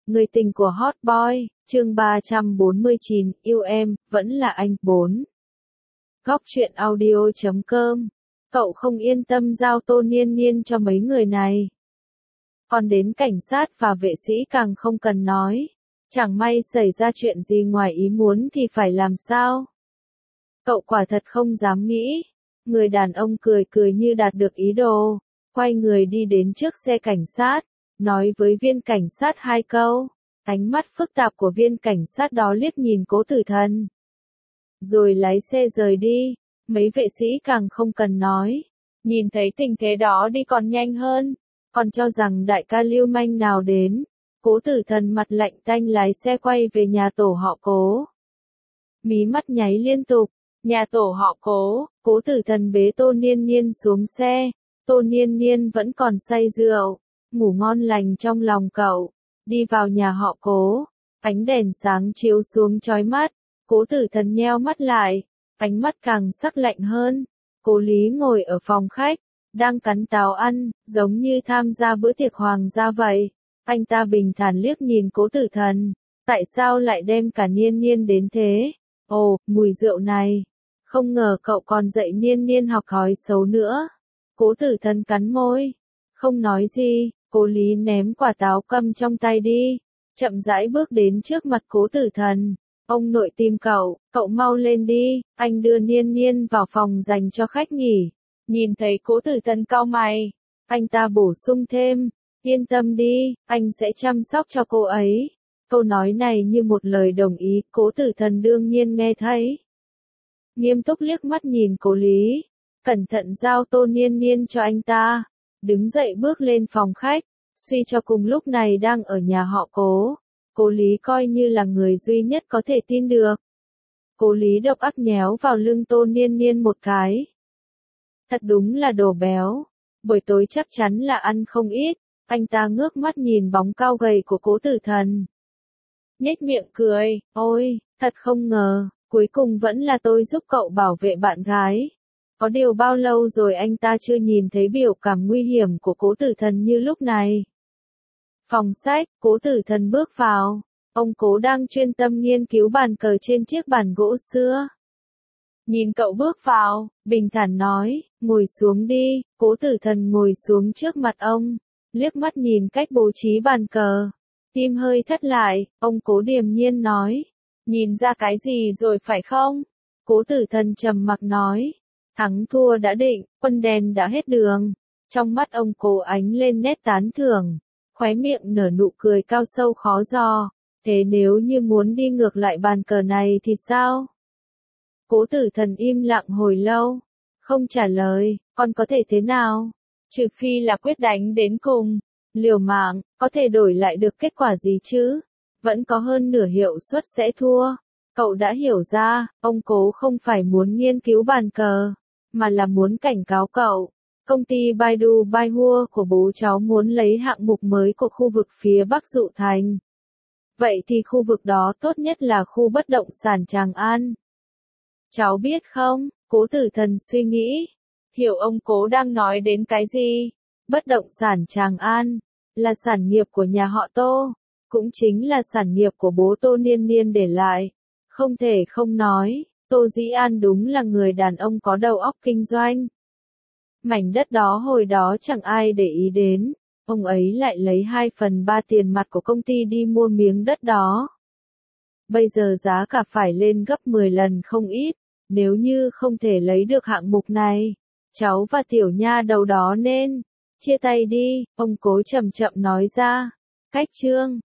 Người tình của Hot Boy, chương 349, yêu em, vẫn là anh, 4. Góc truyện audio.com. Cậu không yên tâm giao Tô Niên Niên cho mấy người này. Còn đến cảnh sát và vệ sĩ càng không cần nói. Chẳng may xảy ra chuyện gì ngoài ý muốn thì phải làm sao? Cậu quả thật không dám nghĩ. Người đàn ông cười cười như đạt được ý đồ, quay người đi đến trước xe cảnh sát, nói với viên cảnh sát 2 câu. Ánh mắt phức tạp của viên cảnh sát đó liếc nhìn Cố Tử Thần, rồi lái xe rời đi. Mấy vệ sĩ càng không cần nói, nhìn thấy tình thế đó đi còn nhanh hơn, còn cho rằng đại ca lưu manh nào đến. Cố Tử Thần mặt lạnh tanh lái xe quay về nhà tổ họ Cố. Mí mắt nháy liên tục. Nhà tổ họ Cố. Cố Tử Thần bế Tô Niên Niên xuống xe. Tô Niên Niên vẫn còn say rượu, ngủ ngon lành trong lòng cậu. Đi vào nhà họ Cố, ánh đèn sáng chiếu xuống chói mắt. Cố Tử Thần nheo mắt lại, ánh mắt càng sắc lạnh hơn. Cố Lý ngồi ở phòng khách, đang cắn táo ăn, giống như tham gia bữa tiệc hoàng gia vậy. Anh ta bình thản liếc nhìn Cố Tử Thần, tại sao lại đem cả Niên Niên đến thế? Ồ, mùi rượu này, không ngờ cậu còn dạy Niên Niên học thói xấu nữa. Cố Tử Thần cắn môi, không nói gì. Cố Lý ném quả táo cầm trong tay đi, chậm rãi bước đến trước mặt Cố Tử Thần. Ông nội tìm cậu, cậu mau lên đi, anh đưa Niên Niên vào phòng dành cho khách nghỉ. Nhìn thấy Cố Tử Thần cau mày, anh ta bổ sung thêm, yên tâm đi, anh sẽ chăm sóc cho cô ấy. Câu nói này như một lời đồng ý, Cố Tử Thần đương nhiên nghe thấy. Nghiêm túc liếc mắt nhìn Cố Lý, cẩn thận giao Tô Niên Niên cho anh ta. Đứng dậy bước lên phòng khách, suy cho cùng lúc này đang ở nhà họ Cố. Cố Lý coi như là người duy nhất có thể tin được. Cố Lý độc ác nhéo vào lưng Tô Niên Niên một cái. Thật đúng là đồ béo, buổi tối chắc chắn là ăn không ít. Anh ta ngước mắt nhìn bóng cao gầy của Cố Tử Thần, nhếch miệng cười, ôi, thật không ngờ, cuối cùng vẫn là tôi giúp cậu bảo vệ bạn gái. Có điều bao lâu rồi anh ta chưa nhìn thấy biểu cảm nguy hiểm của Cố Tử Thần như lúc này. Phòng sách, Cố Tử Thần bước vào. Ông Cố đang chuyên tâm nghiên cứu bàn cờ trên chiếc bàn gỗ xưa. Nhìn cậu bước vào, bình thản nói, ngồi xuống đi. Cố Tử Thần ngồi xuống trước mặt ông, liếc mắt nhìn cách bố trí bàn cờ. Tim hơi thắt lại, ông Cố điềm nhiên nói, nhìn ra cái gì rồi phải không? Cố Tử Thần trầm mặc nói, thắng thua đã định, quân đèn đã hết đường. Trong mắt ông Cố ánh lên nét tán thưởng, khóe miệng nở nụ cười cao sâu khó dò. Thế nếu như muốn đi ngược lại bàn cờ này thì sao? Cố Tử Thần im lặng hồi lâu, không trả lời. Còn có thể thế nào? Trừ phi là quyết đánh đến cùng, liều mạng, có thể đổi lại được kết quả gì chứ? Vẫn có hơn nửa hiệu suất sẽ thua. Cậu đã hiểu ra, ông Cố không phải muốn nghiên cứu bàn cờ, mà là muốn cảnh cáo cậu. Công ty Baidu Baihua của bố cháu muốn lấy hạng mục mới của khu vực phía Bắc Dụ Thành. Vậy thì khu vực đó tốt nhất là khu bất động sản Tràng An. Cháu biết không? Cố Tử Thần suy nghĩ. Hiểu ông Cố đang nói đến cái gì? Bất động sản Tràng An là sản nghiệp của nhà họ Tô, cũng chính là sản nghiệp của bố Tô Niên Niên để lại. Không thể không nói, Tô Dĩ An đúng là người đàn ông có đầu óc kinh doanh. Mảnh đất đó hồi đó chẳng ai để ý đến, ông ấy lại lấy 2/3 tiền mặt của công ty đi mua miếng đất đó. Bây giờ giá cả phải lên gấp 10 lần không ít, nếu như không thể lấy được hạng mục này, cháu và tiểu nha đầu đó nên chia tay đi, ông Cố chậm chậm nói ra. Cách chương